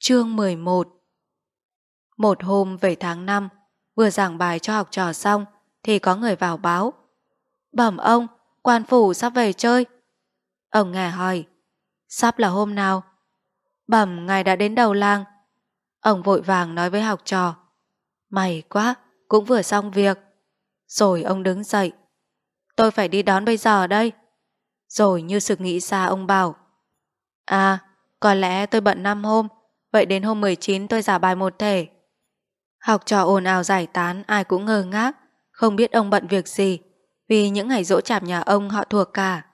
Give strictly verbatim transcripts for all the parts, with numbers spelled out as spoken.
Chương mười một. Một hôm về tháng năm, vừa giảng bài cho học trò xong thì có người vào báo. Bẩm ông, quan phủ sắp về chơi. Ông nghe hỏi, sắp là hôm nào? Bẩm ngài đã đến đầu làng. Ông vội vàng nói với học trò, may quá, cũng vừa xong việc. Rồi ông đứng dậy, tôi phải đi đón bây giờ đây. Rồi như sực nghĩ ra ông bảo, à, có lẽ tôi bận năm hôm, vậy đến hôm mười chín tôi giả bài một thể. Học trò ồn ào giải tán, ai cũng ngơ ngác, không biết ông bận việc gì, vì những ngày giỗ chạp nhà ông họ thuộc cả.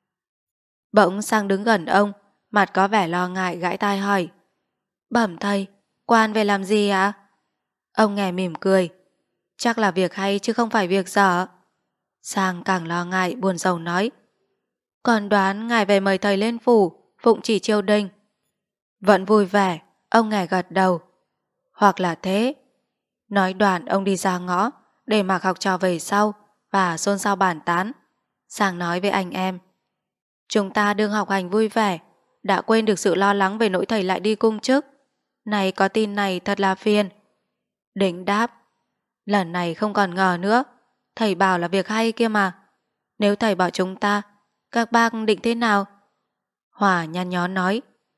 Bỗng sang đứng gần ông, mặt có vẻ lo ngại gãi tai hỏi, bẩm thầy, quan về làm gì ạ? Ông nghe mỉm cười, chắc là việc hay chứ không phải việc dở. Sang càng lo ngại buồn rầu nói, còn đoán ngài về mời thầy lên phủ phụng chỉ triều đình. Vẫn vui vẻ, ông nghe gật đầu. Hoặc là thế. Nói đoạn ông đi ra ngõ để mặc học trò về sau và xôn xao bàn tán. Sang nói với anh em, chúng ta đương học hành vui vẻ, đã quên được sự lo lắng về nỗi thầy lại đi cung chức. Này có tin này thật là phiền. Định đáp, lần này không còn ngờ nữa, thầy bảo là việc hay kia mà. Nếu thầy bảo chúng ta, các bác định thế nào? Hòa nhăn nhó nói,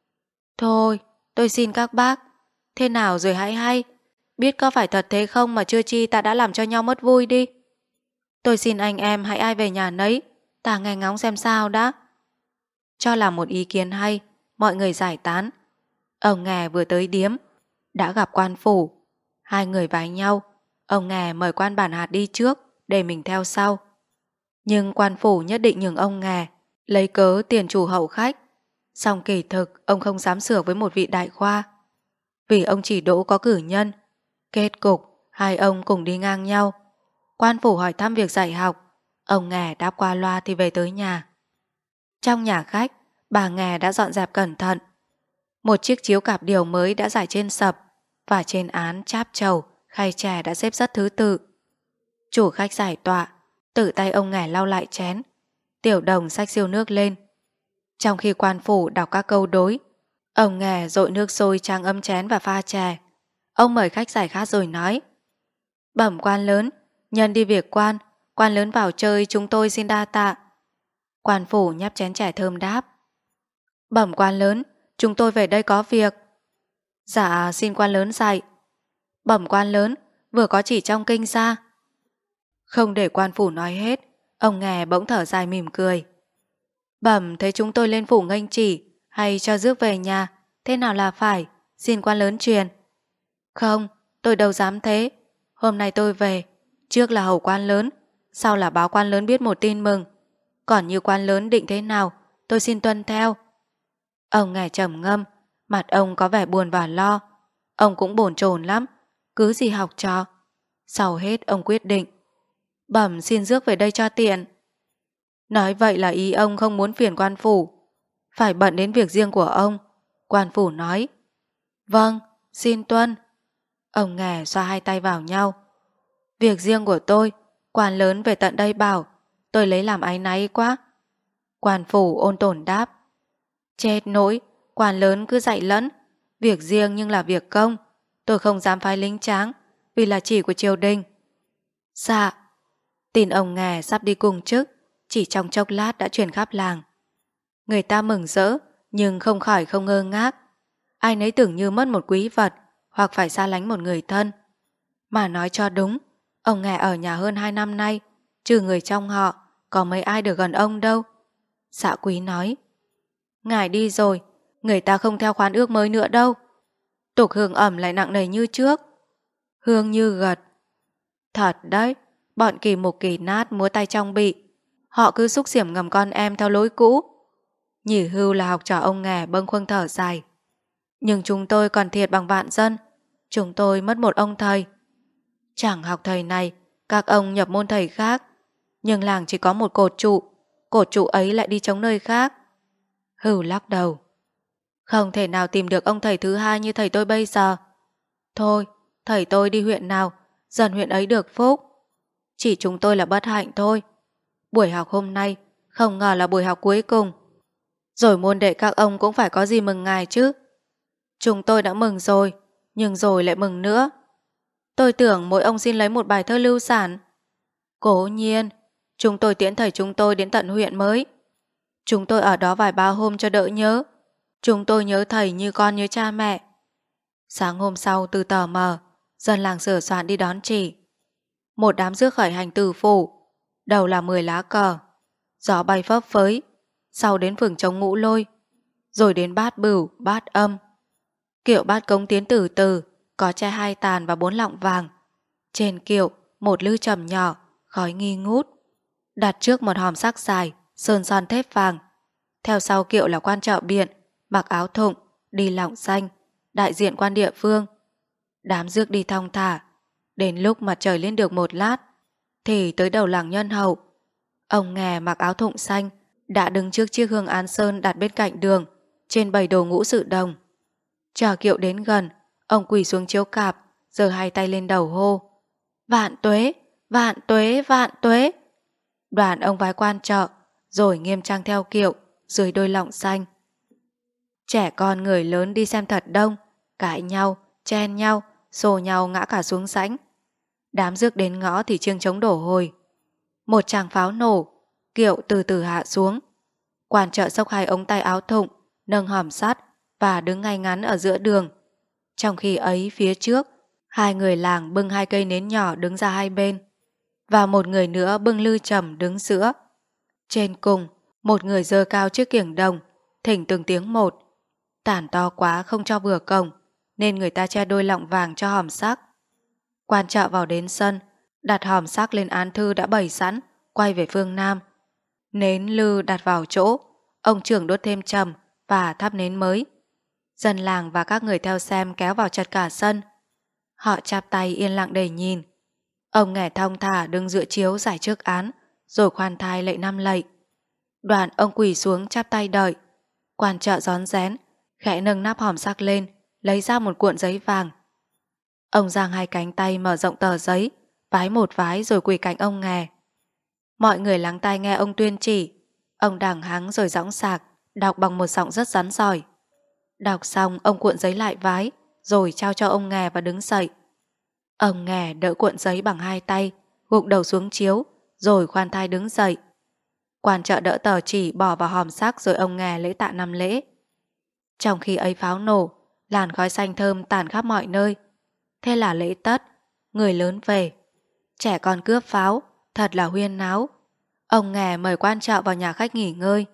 thôi, tôi xin các bác, thế nào rồi hãy hay. Biết có phải thật thế không mà chưa chi ta đã làm cho nhau mất vui đi. Tôi xin anh em hãy ai về nhà nấy, ta nghe ngóng xem sao đã. Cho là một ý kiến hay, mọi người giải tán. Ông Nghè vừa tới điếm, đã gặp quan phủ. Hai người vái nhau, ông Nghè mời quan bản hạt đi trước, để mình theo sau. Nhưng quan phủ nhất định nhường ông Nghè, lấy cớ tiền chủ hậu khách. Song kỳ thực, ông không dám sửa với một vị đại khoa. Vì ông chỉ đỗ có cử nhân. Kết cục, hai ông cùng đi ngang nhau. Quan phủ hỏi thăm việc dạy học, ông Nghè đáp qua loa thì về tới nhà. Trong nhà khách, bà Nghè đã dọn dẹp cẩn thận. Một chiếc chiếu cạp điều mới đã rải trên sập, và trên án cháp trầu, khay chè đã xếp rất thứ tự. Chủ khách giải tọa, tự tay ông Nghè lau lại chén. Tiểu đồng xách siêu nước lên. Trong khi quan phủ đọc các câu đối, ông Nghè dội nước sôi trang ấm chén và pha chè. Ông mời khách giải khát rồi nói, bẩm quan lớn, nhân đi việc quan, quan lớn vào chơi chúng tôi xin đa tạ. Quan phủ nhấp chén chè thơm đáp, bẩm quan lớn, chúng tôi về đây có việc. Dạ xin quan lớn dạy. Bẩm quan lớn, vừa có chỉ trong kinh ra. Không để quan phủ nói hết, ông Nghè bỗng thở dài mỉm cười. Bẩm thấy chúng tôi lên phủ nghênh chỉ, hay cho rước về nhà, thế nào là phải, xin quan lớn truyền. Không, tôi đâu dám thế. Hôm nay tôi về, trước là hầu quan lớn, sau là báo quan lớn biết một tin mừng. Còn như quan lớn định thế nào, tôi xin tuân theo. Ông Nghè trầm ngâm, mặt ông có vẻ buồn và lo. Ông cũng bồn chồn lắm, cứ gì học trò. Sau hết ông quyết định, bẩm xin rước về đây cho tiện. Nói vậy là ý ông không muốn phiền quan phủ, phải bận đến việc riêng của ông. Quan phủ nói, vâng, xin tuân. Ông Nghè xoa hai tay vào nhau. Việc riêng của tôi, quan lớn về tận đây bảo, tôi lấy làm áy náy quá. Quan phủ ôn tồn đáp, chết nỗi, quan lớn cứ dạy lẫn, việc riêng nhưng là việc công, tôi không dám phái lính tráng, vì là chỉ của triều đình. Dạ. Tin ông Nghè sắp đi cùng chức, chỉ trong chốc lát đã truyền khắp làng. Người ta mừng rỡ, nhưng không khỏi không ngơ ngác. Ai nấy tưởng như mất một quý vật, hoặc phải xa lánh một người thân. Mà nói cho đúng, ông Nghè ở nhà hơn hai năm nay, trừ người trong họ, có mấy ai được gần ông đâu. Dạ quý nói, ngài đi rồi, người ta không theo khoán ước mới nữa đâu. Tục hương ẩm lại nặng nề như trước. Hương như gật. Thật đấy, bọn kỳ mục kỳ nát múa tay trong bị. Họ cứ xúc xiểm ngầm con em theo lối cũ. Nhỉ hưu là học trò ông Nghè bâng khuâng thở dài. Nhưng chúng tôi còn thiệt bằng vạn dân. Chúng tôi mất một ông thầy. Chẳng học thầy này, các ông nhập môn thầy khác. Nhưng làng chỉ có một cột trụ, cột trụ ấy lại đi chống nơi khác. Hưu lắc đầu. Không thể nào tìm được ông thầy thứ hai như thầy tôi bây giờ. Thôi, thầy tôi đi huyện nào, dần huyện ấy được phúc. Chỉ chúng tôi là bất hạnh thôi. Buổi học hôm nay không ngờ là buổi học cuối cùng. Rồi môn đệ các ông cũng phải có gì mừng ngài chứ. Chúng tôi đã mừng rồi, nhưng rồi lại mừng nữa. Tôi tưởng mỗi ông xin lấy một bài thơ lưu sản. Cố nhiên, chúng tôi tiễn thầy chúng tôi đến tận huyện mới. Chúng tôi ở đó vài ba hôm cho đỡ nhớ. Chúng tôi nhớ thầy như con nhớ cha mẹ. Sáng hôm sau từ tờ mờ, dân làng sửa soạn đi đón chỉ. Một đám rước khởi hành từ phủ, đầu là mười lá cờ. Gió bay phấp phới, sau đến phường trống Ngũ Lôi, rồi đến bát bửu, bát âm. Kiệu bát cống tiến từ từ, có che hai tàn và bốn lọng vàng. Trên kiệu, một lư trầm nhỏ, khói nghi ngút. Đặt trước một hòm sắc dài, sơn son thép vàng. Theo sau kiệu là quan trợ biện, mặc áo thụng, đi lọng xanh, đại diện quan địa phương. Đám rước đi thong thả. Đến lúc mặt trời lên được một lát, thì tới đầu làng Nhân Hậu. Ông nghè mặc áo thụng xanh, đã đứng trước chiếc hương án sơn đặt bên cạnh đường, trên bầy đồ ngũ sự đồng. Chờ kiệu đến gần, ông quỳ xuống chiếu cạp, giơ hai tay lên đầu hô: Vạn tuế, vạn tuế, vạn tuế. Đoàn ông vái quan trợ, rồi nghiêm trang theo kiệu, dưới đôi lọng xanh. Trẻ con người lớn đi xem thật đông, cãi nhau, chen nhau, xô nhau ngã cả xuống rãnh. Đám rước đến ngõ thì chiêng trống đổ hồi. Một tràng pháo nổ, kiệu từ từ hạ xuống. Quan trợ xốc hai ống tay áo thụng, nâng hòm sắt và đứng ngay ngắn ở giữa đường. Trong khi ấy phía trước, hai người làng bưng hai cây nến nhỏ đứng ra hai bên, và một người nữa bưng lư trầm đứng giữa. Trên cùng, một người giơ cao chiếc kiểng đồng, thỉnh từng tiếng một. Tản to quá không cho vừa cổng, nên người ta che đôi lọng vàng cho hòm sắc. Quan trợ vào đến sân, đặt hòm sắc lên án thư đã bày sẵn, quay về phương Nam. Nến lư đặt vào chỗ, ông trưởng đốt thêm trầm và thắp nến mới. Dân làng và các người theo xem kéo vào chật cả sân. Họ chắp tay yên lặng để nhìn. Ông nghè thong thả đứng dựa chiếu giải trước án, rồi khoan thai lạy năm lạy. Đoạn ông quỳ xuống chắp tay đợi. Quan trợ rón rén, khẽ nâng nắp hòm sắc lên, lấy ra một cuộn giấy vàng. Ông giang hai cánh tay mở rộng tờ giấy, vái một vái rồi quỳ cạnh ông nghè. Mọi người lắng tai nghe ông tuyên chỉ. Ông đằng hắng rồi dõng sạc, đọc bằng một giọng rất rắn giỏi. Đọc xong ông cuộn giấy lại vái, rồi trao cho ông nghè và đứng dậy. Ông nghè đỡ cuộn giấy bằng hai tay, gục đầu xuống chiếu, rồi khoan thai đứng dậy. Quan trợ đỡ tờ chỉ bỏ vào hòm sắc, rồi ông nghè lễ tạ năm lễ. Trong khi ấy pháo nổ, làn khói xanh thơm tản khắp mọi nơi. Thế là lễ tất, người lớn về. Trẻ con cướp pháo, thật là huyên náo. Ông nghè mời quan trợ vào nhà khách nghỉ ngơi.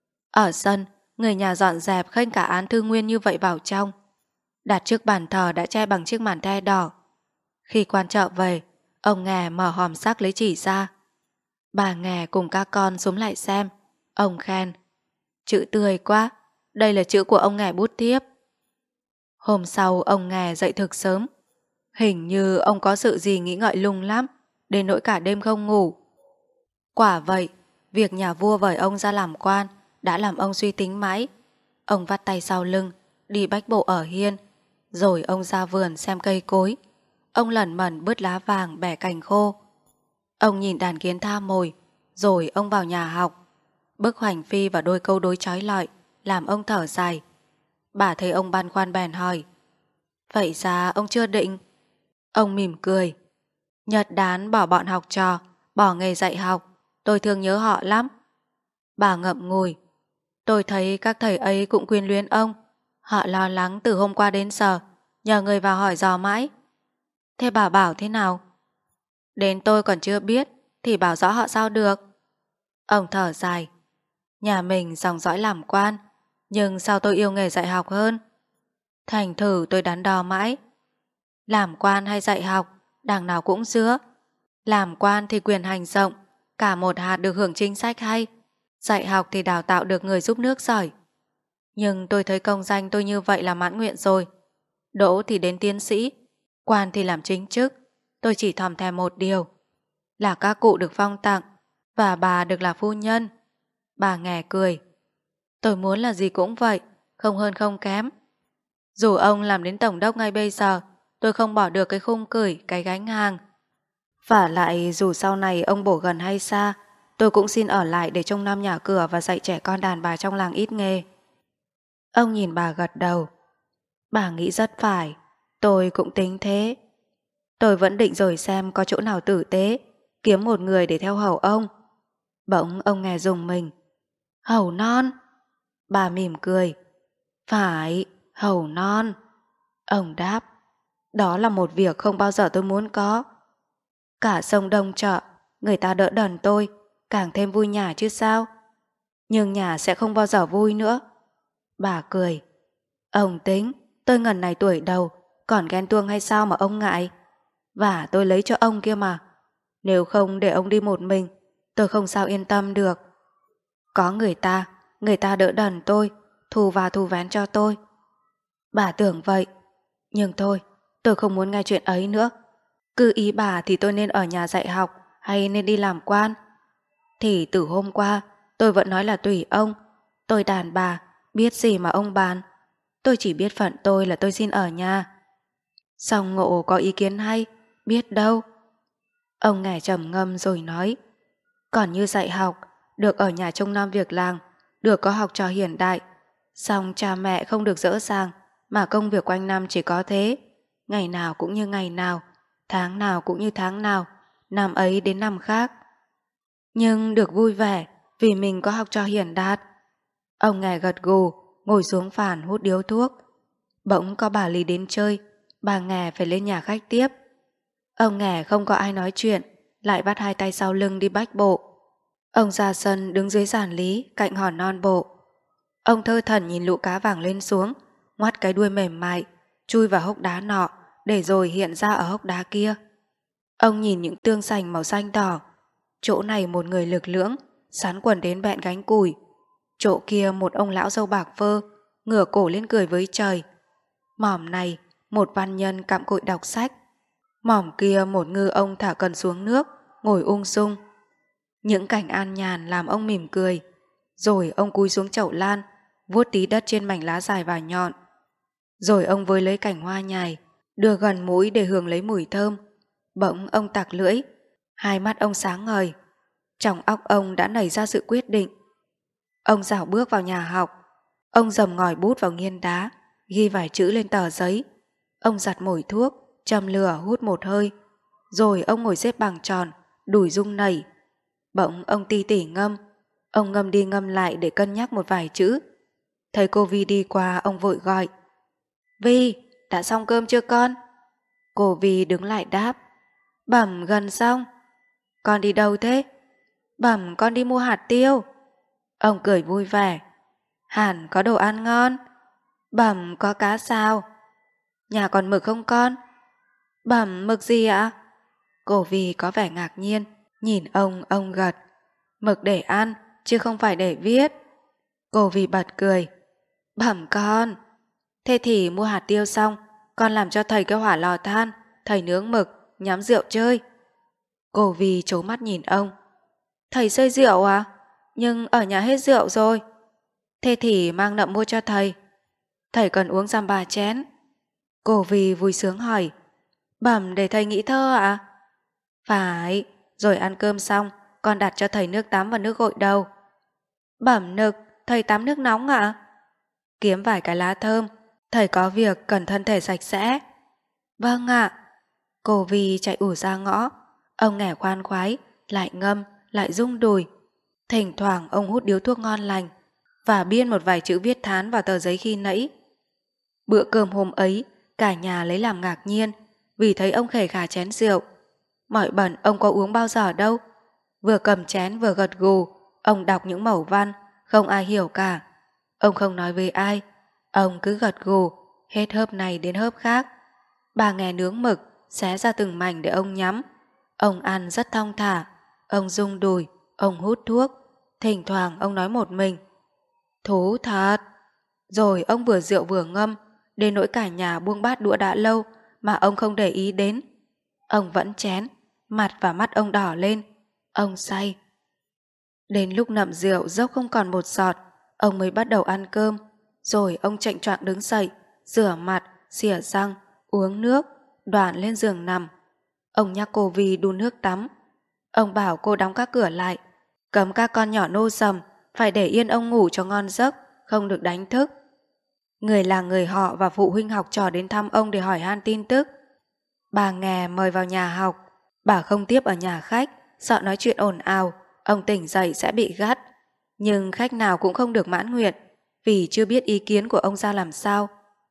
Ở sân, người nhà dọn dẹp khênh cả án thư nguyên như vậy vào trong. Đặt trước bàn thờ đã che bằng chiếc màn tre đỏ. Khi quan trợ về, ông nghè mở hòm sắc lấy chỉ ra. Bà nghè cùng các con xúm lại xem. Ông khen: Chữ tươi quá, đây là chữ của ông nghè bút thiếp. Hôm sau ông nghè dậy thực sớm. Hình như ông có sự gì nghĩ ngợi lung lắm, đến nỗi cả đêm không ngủ. Quả vậy, việc nhà vua vời ông ra làm quan đã làm ông suy tính mãi. Ông vắt tay sau lưng, đi bách bộ ở hiên. Rồi ông ra vườn xem cây cối. Ông lẩn mẩn bứt lá vàng bẻ cành khô. Ông nhìn đàn kiến tha mồi. Rồi ông vào nhà học. Bức hoành phi và đôi câu đối chói lọi làm ông thở dài. Bà thấy ông băn khoăn bèn hỏi: Vậy ra ông chưa định? Ông mỉm cười: Nhật đán bỏ bọn học trò, bỏ nghề dạy học, tôi thương nhớ họ lắm. Bà ngậm ngùi: Tôi thấy các thầy ấy cũng quyến luyến ông. Họ lo lắng từ hôm qua đến giờ, nhờ người vào hỏi dò mãi. Thế bà bảo thế nào? Đến tôi còn chưa biết, thì bảo rõ họ sao được. Ông thở dài: Nhà mình dòng dõi làm quan, nhưng sao tôi yêu nghề dạy học hơn? Thành thử tôi đắn đo mãi. Làm quan hay dạy học, đằng nào cũng giữa. Làm quan thì quyền hành rộng, cả một hạt được hưởng chính sách hay. Dạy học thì đào tạo được người giúp nước giỏi. Nhưng tôi thấy công danh tôi như vậy là mãn nguyện rồi. Đỗ thì đến tiến sĩ, quan thì làm chính chức. Tôi chỉ thòm thèm một điều, là các cụ được phong tặng và bà được là phu nhân. Bà nghè cười: Tôi muốn là gì cũng vậy, không hơn không kém. Dù ông làm đến tổng đốc ngay bây giờ, tôi không bỏ được cái khung cửi, cái gánh hàng. Vả lại dù sau này ông bổ gần hay xa, tôi cũng xin ở lại để trông nom nhà cửa và dạy trẻ con đàn bà trong làng ít nghề. Ông nhìn bà gật đầu: Bà nghĩ rất phải, tôi cũng tính thế. Tôi vẫn định rồi xem có chỗ nào tử tế, kiếm một người để theo hầu ông. Bỗng ông nghe rùng mình. Hầu non? Bà mỉm cười. Phải, hầu non. Ông đáp. Đó là một việc không bao giờ tôi muốn có. Cả sông Đông chợ, người ta đỡ đần tôi, càng thêm vui nhà chứ sao. Nhưng nhà sẽ không bao giờ vui nữa. Bà cười. Ông tính, tôi ngần này tuổi đầu, còn ghen tuông hay sao mà ông ngại? Và tôi lấy cho ông kia mà. Nếu không để ông đi một mình, tôi không sao yên tâm được. Có người ta, người ta đỡ đần tôi, thu và thu vén cho tôi. Bà tưởng vậy, nhưng thôi, tôi không muốn nghe chuyện ấy nữa. Cứ ý bà thì tôi nên ở nhà dạy học hay nên đi làm quan. Thì từ hôm qua, tôi vẫn nói là tùy ông. Tôi đàn bà, biết gì mà ông bàn. Tôi chỉ biết phận tôi là tôi xin ở nhà. Song Ngộ có ý kiến hay, biết đâu. Ông nghe trầm ngâm rồi nói. Còn như dạy học, được ở nhà trông nom việc làng, được có học trò hiện đại. Song cha mẹ không được dỡ dàng, mà công việc quanh năm chỉ có thế. Ngày nào cũng như ngày nào, tháng nào cũng như tháng nào, năm ấy đến năm khác. Nhưng được vui vẻ vì mình có học trò hiển đạt. Ông nghe gật gù, ngồi xuống phản hút điếu thuốc. Bỗng có bà Lý đến chơi, bà Nghè phải lên nhà khách tiếp. Ông Nghè không có ai nói chuyện, lại bắt hai tay sau lưng đi bách bộ. Ông ra sân đứng dưới giàn lý cạnh hòn non bộ. Ông thơ thẩn nhìn lũ cá vàng lên xuống, ngoắt cái đuôi mềm mại, chui vào hốc đá nọ, để rồi hiện ra ở hốc đá kia. Ông nhìn những tương sành màu xanh đỏ. Chỗ này một người lực lưỡng, sắn quần đến bẹn gánh củi. Chỗ kia một ông lão râu bạc phơ, ngửa cổ lên cười với trời. Mỏm này, một văn nhân cặm cụi đọc sách. Mỏm kia một ngư ông thả cần xuống nước, ngồi ung sung. Những cảnh an nhàn làm ông mỉm cười. Rồi ông cúi xuống chậu lan, vuốt tí đất trên mảnh lá dài và nhọn. Rồi ông với lấy cành hoa nhài, đưa gần mũi để hưởng lấy mùi thơm. Bỗng ông tặc lưỡi, hai mắt ông sáng ngời. Trong óc ông đã nảy ra sự quyết định. Ông dạo bước vào nhà học. Ông dầm ngòi bút vào nghiên đá, ghi vài chữ lên tờ giấy. Ông giặt mồi thuốc, châm lửa hút một hơi. Rồi ông ngồi xếp bằng tròn, đùi rung nảy. Bỗng ông ti tỉ ngâm. Ông ngâm đi ngâm lại để cân nhắc một vài chữ. Thấy cô Vi đi qua, ông vội gọi. Vi, đã xong cơm chưa con? Cô Vi đứng lại đáp. Bẩm gần xong. Con đi đâu thế? Bẩm con đi mua hạt tiêu. Ông cười vui vẻ. Hẳn có đồ ăn ngon. Bẩm có cá sao? Nhà còn mực không con? Bẩm mực gì ạ? Cô Vi có vẻ ngạc nhiên. Nhìn ông, ông gật. Mực để ăn, chứ không phải để viết. Cô Vi bật cười. Bẩm con. Thế thì mua hạt tiêu xong, con làm cho thầy cái hỏa lò than, thầy nướng mực, nhắm rượu chơi. Cô Vi trố mắt nhìn ông. Thầy xây rượu à? Nhưng ở nhà hết rượu rồi. Thế thì mang nậm mua cho thầy. Thầy cần uống giam ba chén. Cô Vi vui sướng hỏi. Bẩm để thầy nghĩ thơ ạ? Phải, rồi ăn cơm xong, con đặt cho thầy nước tắm và nước gội đầu. Bẩm nực, thầy tắm nước nóng ạ? Kiếm vài cái lá thơm, thầy có việc cần thân thể sạch sẽ. Vâng ạ. Cô Vi chạy ủ ra ngõ. Ông nghe khoan khoái, lại ngâm, lại rung đùi. Thỉnh thoảng ông hút điếu thuốc ngon lành và biên một vài chữ viết thán vào tờ giấy khi nãy. Bữa cơm hôm ấy, cả nhà lấy làm ngạc nhiên vì thấy ông khề khà chén rượu. Mọi bẩn ông có uống bao giờ đâu. Vừa cầm chén vừa gật gù, ông đọc những mẩu văn, không ai hiểu cả. Ông không nói với ai, ông cứ gật gù, hết hớp này đến hớp khác. Bà nghe nướng mực, xé ra từng mảnh để ông nhắm. Ông ăn rất thong thả, ông rung đùi, ông hút thuốc. Thỉnh thoảng ông nói một mình. Thú thật. Rồi ông vừa rượu vừa ngâm, đến nỗi cả nhà buông bát đũa đã lâu mà ông không để ý đến. Ông vẫn chén, mặt và mắt ông đỏ lên. Ông say. Đến lúc nậm rượu dốc không còn một giọt, ông mới bắt đầu ăn cơm. Rồi ông chạnh choạng đứng dậy, rửa mặt, xỉa răng, uống nước, đoạn lên giường nằm. Ông nhắc cô Vi đun nước tắm. Ông bảo cô đóng các cửa lại, cấm các con nhỏ nô sầm, phải để yên ông ngủ cho ngon giấc, không được đánh thức. Người là người họ và phụ huynh học trò đến thăm ông để hỏi han tin tức. Bà Nghè mời vào nhà học, bà không tiếp ở nhà khách, sợ nói chuyện ồn ào, ông tỉnh dậy sẽ bị gắt. Nhưng khách nào cũng không được mãn nguyện, vì chưa biết ý kiến của ông ra làm sao.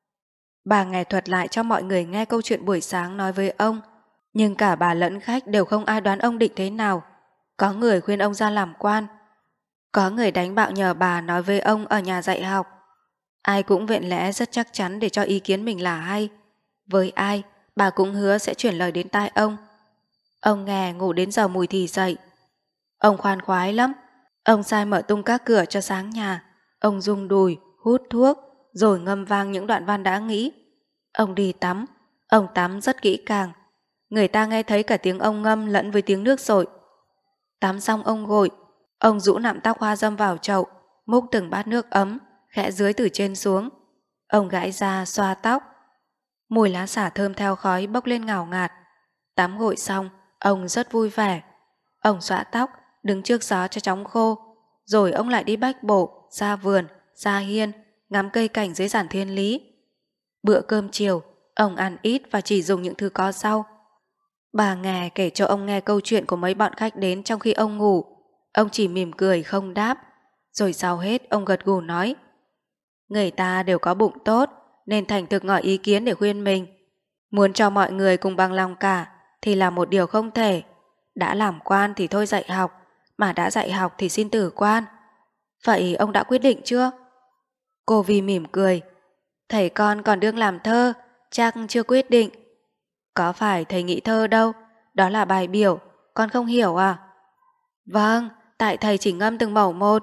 Bà Nghè thuật lại cho mọi người nghe câu chuyện buổi sáng nói với ông, nhưng cả bà lẫn khách đều không ai đoán ông định thế nào. Có người khuyên ông ra làm quan, có người đánh bạo nhờ bà nói với ông ở nhà dạy học. Ai cũng viện lẽ rất chắc chắn để cho ý kiến mình là hay. Với ai, bà cũng hứa sẽ chuyển lời đến tai ông. Ông Nghè ngủ đến giờ mùi thì dậy. Ông khoan khoái lắm. Ông sai mở tung các cửa cho sáng nhà. Ông rung đùi, hút thuốc, rồi ngâm vang những đoạn văn đã nghĩ. Ông đi tắm. Ông tắm rất kỹ càng. Người ta nghe thấy cả tiếng ông ngâm lẫn với tiếng nước sội. Tắm xong ông gội. Ông rũ nặm tóc hoa dâm vào chậu, múc từng bát nước ấm, khẽ dưới từ trên xuống. Ông gãi ra xoa tóc. Mùi lá xả thơm theo khói bốc lên ngào ngạt. Tắm gội xong, ông rất vui vẻ. Ông xõa tóc, đứng trước gió cho chóng khô. Rồi ông lại đi bách bộ, ra vườn, ra hiên, ngắm cây cảnh dưới giản thiên lý. Bữa cơm chiều, ông ăn ít và chỉ dùng những thứ có rau. Bà Nghè kể cho ông nghe câu chuyện của mấy bọn khách đến trong khi ông ngủ. Ông chỉ mỉm cười không đáp. Rồi sau hết ông gật gù nói, người ta đều có bụng tốt nên thành thực ngỏ ý kiến để khuyên mình. Muốn cho mọi người cùng bằng lòng cả thì là một điều không thể. Đã làm quan thì thôi dạy học, mà đã dạy học thì xin tử quan. Vậy ông đã quyết định chưa? Cô Vi mỉm cười, thầy con còn đương làm thơ, chắc chưa quyết định. Có phải thầy nghĩ thơ đâu, đó là bài biểu, con không hiểu à? Vâng, tại thầy chỉ ngâm từng mẩu một.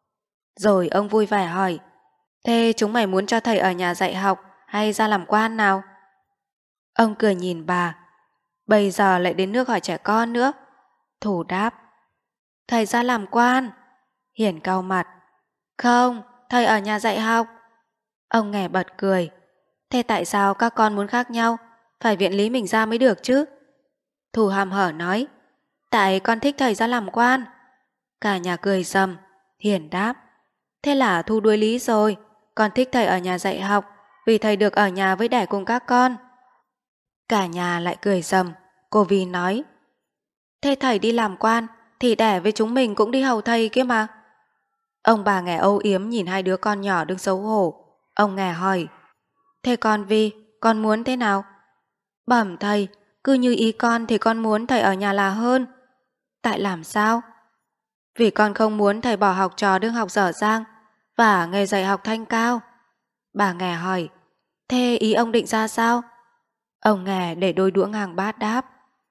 Rồi ông vui vẻ hỏi, thế chúng mày muốn cho thầy ở nhà dạy học hay ra làm quan nào? Ông cười nhìn bà, bây giờ lại đến nước hỏi trẻ con nữa. Thủ đáp, thầy ra làm quan. Hiển cau mặt, không, thầy ở nhà dạy học. Ông Nghè bật cười, thế tại sao các con muốn khác nhau? Phải viện lý mình ra mới được chứ. Thủ hàm hở nói, tại con thích thầy ra làm quan. Cả nhà cười rầm. Hiển đáp, thế là Thu đuối lý rồi, con thích thầy ở nhà dạy học vì thầy được ở nhà với đẻ cùng các con. Cả nhà lại cười rầm. Cô Vi nói, thế thầy đi làm quan thì đẻ với chúng mình cũng đi hầu thầy kia mà. Ông bà Nghè âu yếm nhìn hai đứa con nhỏ đứng xấu hổ. Ông Nghè hỏi, thế con Vi, con muốn thế nào? Bẩm thầy, cứ như ý con thì con muốn thầy ở nhà là hơn. Tại làm sao? Vì con không muốn thầy bỏ học trò đương học dở dang và nghề dạy học thanh cao. Bà Nghè hỏi, thế ý ông định ra sao? Ông Nghè để đôi đũa ngang bát đáp,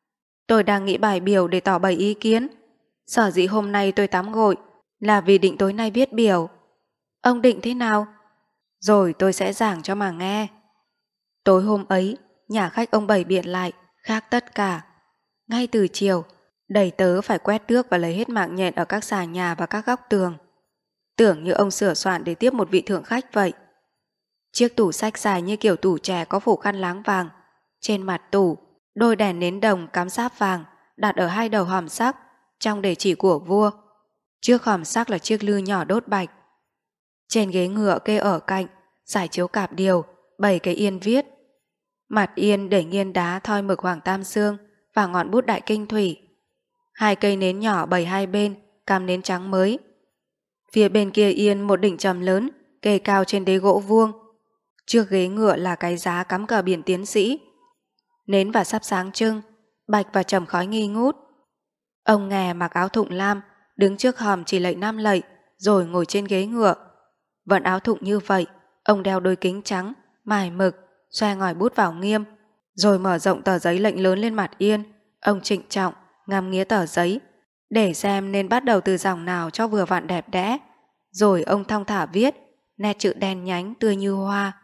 tôi đang nghĩ bài biểu để tỏ bày ý kiến. Sở dĩ hôm nay tôi tắm gội là vì định tối nay viết biểu. Ông định thế nào? Rồi tôi sẽ giảng cho mà nghe. Tối hôm ấy, nhà khách ông bày biện lại, khác tất cả. Ngay từ chiều, đầy tớ phải quét tước và lấy hết mạng nhện ở các xà nhà và các góc tường. Tưởng như ông sửa soạn để tiếp một vị thượng khách vậy. Chiếc tủ sách dài như kiểu tủ trẻ có phủ khăn láng vàng. Trên mặt tủ, đôi đèn nến đồng cắm sáp vàng đặt ở hai đầu hòm sắc trong để chỉ của vua. Trước hòm sắc là chiếc lư nhỏ đốt bạch. Trên ghế ngựa kê ở cạnh, giải chiếu cạp điều, bày cái yên viết. Mặt yên để nghiên đá thoi mực Hoàng Tam Xương và ngọn bút Đại Kinh Thủy. Hai cây nến nhỏ bày hai bên, cắm nến trắng mới. Phía bên kia yên một đỉnh trầm lớn, kê cao trên đế gỗ vuông. Trước ghế ngựa là cái giá cắm cờ biển tiến sĩ. Nến và sắp sáng trưng, bạch và trầm khói nghi ngút. Ông Nghè mặc áo thụng lam, đứng trước hòm chỉ lạy năm lạy, rồi ngồi trên ghế ngựa. Vẫn áo thụng như vậy, ông đeo đôi kính trắng, mài mực, xoe ngòi bút vào nghiêm, rồi mở rộng tờ giấy lệnh lớn lên mặt yên. Ông trịnh trọng ngắm nghía tờ giấy để xem nên bắt đầu từ dòng nào cho vừa vặn đẹp đẽ. Rồi ông thong thả viết, nét chữ đen nhánh tươi như hoa.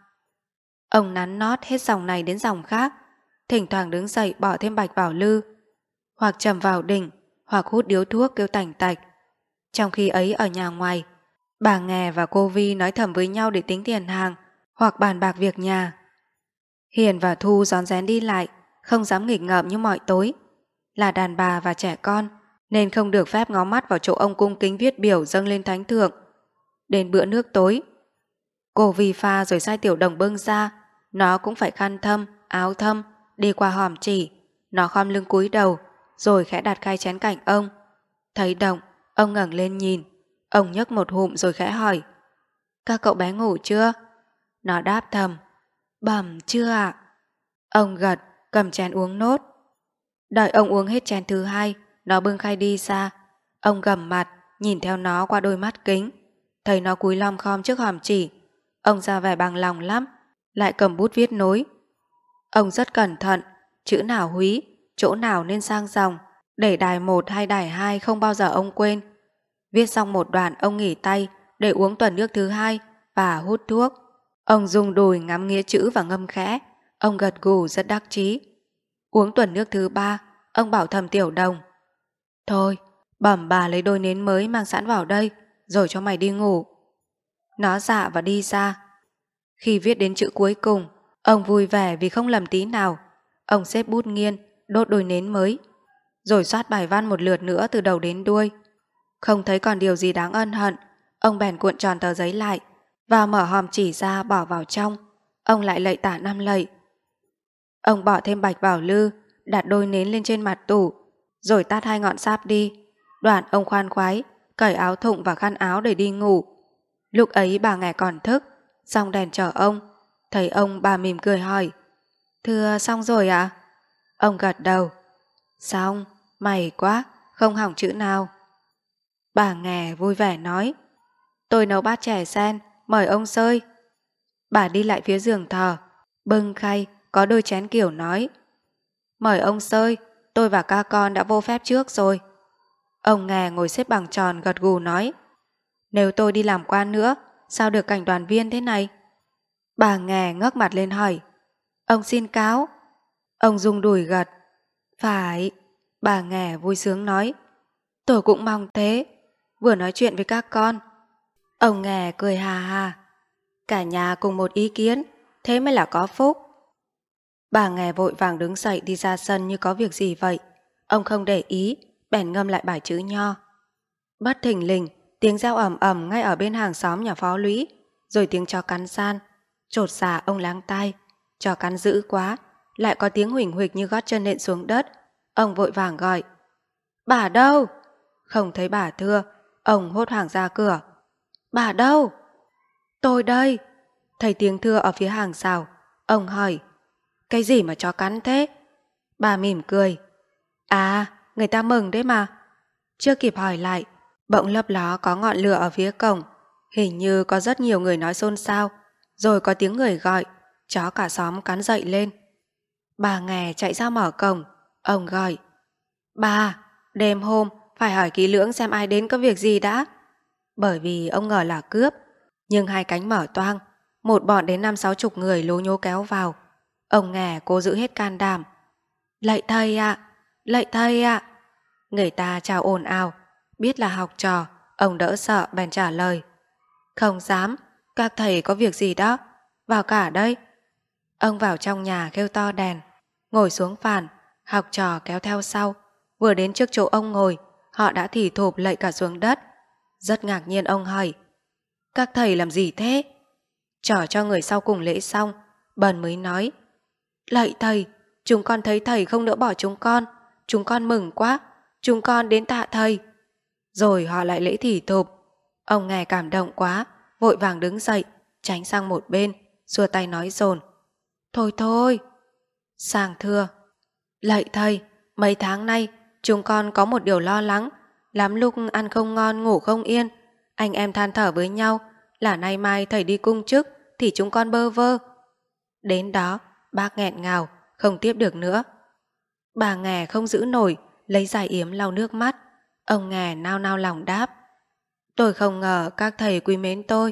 Ông nắn nót hết dòng này đến dòng khác, thỉnh thoảng đứng dậy bỏ thêm bạch vào lư, hoặc trầm vào đỉnh, hoặc hút điếu thuốc kêu tành tạch. Trong khi ấy ở nhà ngoài, bà Nghè và cô Vi nói thầm với nhau để tính tiền hàng hoặc bàn bạc việc nhà. Hiền và Thu rón rén đi lại, không dám nghịch ngợm như mọi tối. Là đàn bà và trẻ con nên không được phép ngó mắt vào chỗ ông cung kính viết biểu dâng lên thánh thượng. Đến bữa nước tối, Cô vì pha rồi sai Tiểu Đồng bưng ra. Nó cũng phải khăn thâm, áo thâm, đi qua hòm chỉ. Nó khom lưng cúi đầu, rồi khẽ đặt khay chén cạnh ông. Thấy Động, ông ngẩng lên nhìn. Ông nhấc một hụm rồi khẽ hỏi. Các cậu bé ngủ chưa? Nó đáp thầm. Bẩm chưa ạ. Ông gật, cầm chén uống nốt. Đợi ông uống hết chén thứ hai, nó bưng khay đi xa. Ông gầm mặt, nhìn theo nó qua đôi mắt kính. Thấy nó cúi lom khom trước hòm chỉ. Ông ra vẻ bằng lòng lắm, lại cầm bút viết nối. Ông rất cẩn thận, chữ nào húy, chỗ nào nên sang dòng, để đài một hay đài hai không bao giờ ông quên. Viết xong một đoạn ông nghỉ tay để uống tuần nước thứ hai và hút thuốc. Ông dùng đùi ngắm nghĩa chữ và ngâm khẽ. Ông gật gù rất đắc chí. Uống tuần nước thứ ba, ông bảo thầm Tiểu Đồng. Thôi, bẩm bà lấy đôi nến mới mang sẵn vào đây, rồi cho mày đi ngủ. Nó dạ và đi ra. Khi viết đến chữ cuối cùng, ông vui vẻ vì không lầm tí nào. Ông xếp bút nghiêng, đốt đôi nến mới, rồi soát bài văn một lượt nữa từ đầu đến đuôi. Không thấy còn điều gì đáng ân hận, ông bèn cuộn tròn tờ giấy lại và mở hòm chỉ ra bỏ vào trong. Ông lại lạy tả năm lạy. Ông bỏ thêm bạch bảo lư, đặt đôi nến lên trên mặt tủ, rồi tát hai ngọn sáp đi. Đoạn ông khoan khoái, cởi áo thụng và khăn áo để đi ngủ. Lúc ấy bà Nghè còn thức, xong đèn chờ ông. Thấy ông, bà mỉm cười hỏi. Thưa xong rồi ạ? Ông gật đầu. Xong, may quá, không hỏng chữ nào. Bà Nghè vui vẻ nói. Tôi nấu bát chè sen, mời ông xơi. Bà đi lại phía giường thờ, bưng khay, có đôi chén kiểu nói. Mời ông xơi, tôi và ca con đã vô phép trước rồi. Ông Nghè ngồi xếp bằng tròn gật gù nói. Nếu tôi đi làm quan nữa, sao được cảnh đoàn viên thế này? Bà Nghè ngước mặt lên hỏi. Ông xin cáo. Ông rung đùi gật. Phải. Bà Nghè vui sướng nói. Tôi cũng mong thế. Vừa nói chuyện với các con. Ông Nghè cười hà hà. Cả nhà cùng một ý kiến, thế mới là có phúc. Bà Nghè vội vàng đứng dậy đi ra sân như có việc gì vậy. Ông không để ý, bèn ngâm lại bài chữ nho. Bất thình lình, tiếng reo ầm ầm ngay ở bên hàng xóm nhà Phó Lũy, rồi tiếng chó cắn san. Chột dạ ông láng tai, chó cắn dữ quá, lại có tiếng huỳnh huỳnh như gót chân nện xuống đất. Ông vội vàng gọi. Bà đâu? Không thấy bà thưa, ông hốt hoảng ra cửa. Bà đâu? Tôi đây. Thấy tiếng thưa ở phía hàng rào, ông hỏi. Cái gì mà chó cắn thế? Bà mỉm cười. À, người ta mừng đấy mà. Chưa kịp hỏi lại, bỗng lấp ló có ngọn lửa ở phía cổng. Hình như có rất nhiều người nói xôn xao. Rồi có tiếng người gọi, chó cả xóm cắn dậy lên. Bà Nghè chạy ra mở cổng. Ông gọi. Bà, đêm hôm phải hỏi kỹ lưỡng xem ai đến có việc gì đã. Bởi vì ông ngờ là cướp. Nhưng hai cánh mở toang, một bọn đến năm sáu chục người lố nhố kéo vào. Ông Nghè cố giữ hết can đảm. Lạy thầy ạ, à, lạy thầy ạ. À. Người ta chào ồn ào, biết là học trò, ông đỡ sợ bèn trả lời. Không dám, các thầy có việc gì đó, vào cả đây. Ông vào trong nhà kêu to đèn, ngồi xuống phản, học trò kéo theo sau. Vừa đến trước chỗ ông ngồi, họ đã thì thụp lạy cả xuống đất. Rất ngạc nhiên ông hỏi. Các thầy làm gì thế? Trò cho người sau cùng lễ xong, bần mới nói. Lạy thầy, chúng con thấy thầy không nỡ bỏ chúng con. Chúng con mừng quá, chúng con đến tạ thầy. Rồi họ lại lễ thì thụp. Ông Nghè cảm động quá, vội vàng đứng dậy, tránh sang một bên, xua tay nói dồn. Thôi thôi. Sang thưa. Lạy thầy, mấy tháng nay chúng con có một điều lo lắng. Lắm lúc ăn không ngon ngủ không yên. Anh em than thở với nhau là nay mai thầy đi cung chức thì chúng con bơ vơ. Đến đó bác nghẹn ngào, không tiếp được nữa. Bà Nghè không giữ nổi, lấy giải yếm lau nước mắt. Ông Nghè nao nao lòng đáp. Tôi không ngờ các thầy quý mến tôi.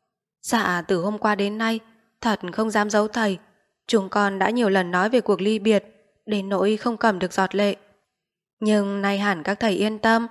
Dạ từ hôm qua đến nay, thật không dám giấu thầy. Chúng con đã nhiều lần nói về cuộc ly biệt, đến nỗi không cầm được giọt lệ. Nhưng nay hẳn các thầy yên tâm.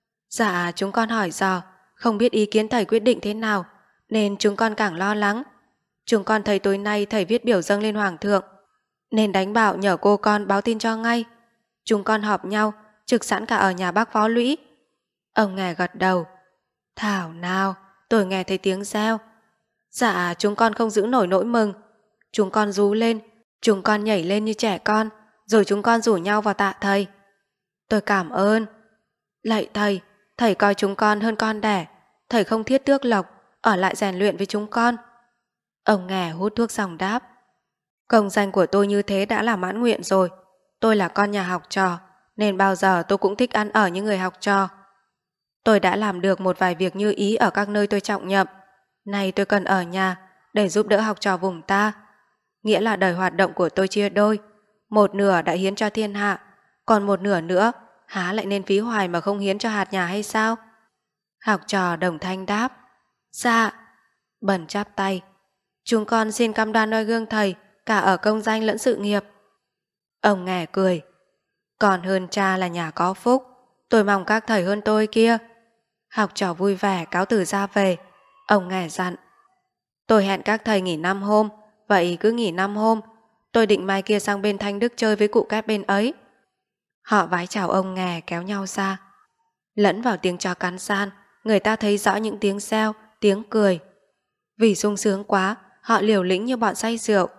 Dạ chúng con hỏi dò, không biết ý kiến thầy quyết định thế nào, nên chúng con càng lo lắng. Chúng con thấy tối nay thầy viết biểu dâng lên Hoàng thượng, nên đánh bảo nhờ cô con báo tin cho ngay. Chúng con họp nhau, trực sẵn cả ở nhà bác Phó Lũy. Ông Nghè gật đầu. Thảo nào, tôi nghe thấy tiếng reo. Dạ, chúng con không giữ nổi nỗi mừng. Chúng con rú lên, chúng con nhảy lên như trẻ con, rồi chúng con rủ nhau vào tạ thầy. Tôi cảm ơn. Lạy thầy, thầy coi chúng con hơn con đẻ. Thầy không thiết tước lộc, ở lại rèn luyện với chúng con. Ông Nghè hút thuốc xong đáp. Công danh của tôi như thế đã là mãn nguyện rồi. Tôi là con nhà học trò, nên bao giờ tôi cũng thích ăn ở như người học trò. Tôi đã làm được một vài việc như ý ở các nơi tôi trọng nhậm. Nay tôi cần ở nhà để giúp đỡ học trò vùng ta. Nghĩa là đời hoạt động của tôi chia đôi. Một nửa đã hiến cho thiên hạ, còn một nửa nữa há lại nên phí hoài mà không hiến cho hạt nhà hay sao? Học trò đồng thanh đáp. Dạ. Bần chắp tay. Chúng con xin cam đoan noi gương thầy cả ở công danh lẫn sự nghiệp. Ông Nghè cười. Còn hơn cha là nhà có phúc. Tôi mong các thầy hơn tôi kia. Học trò vui vẻ cáo từ ra về. Ông Nghè dặn. Tôi hẹn các thầy nghỉ năm hôm. Vậy cứ nghỉ năm hôm. Tôi định mai kia sang bên Thanh Đức chơi với cụ kép bên ấy. Họ vái chào ông Nghè kéo nhau ra. Lẫn vào tiếng chó cắn san, người ta thấy rõ những tiếng reo, tiếng cười. Vì sung sướng quá, họ liều lĩnh như bọn say rượu,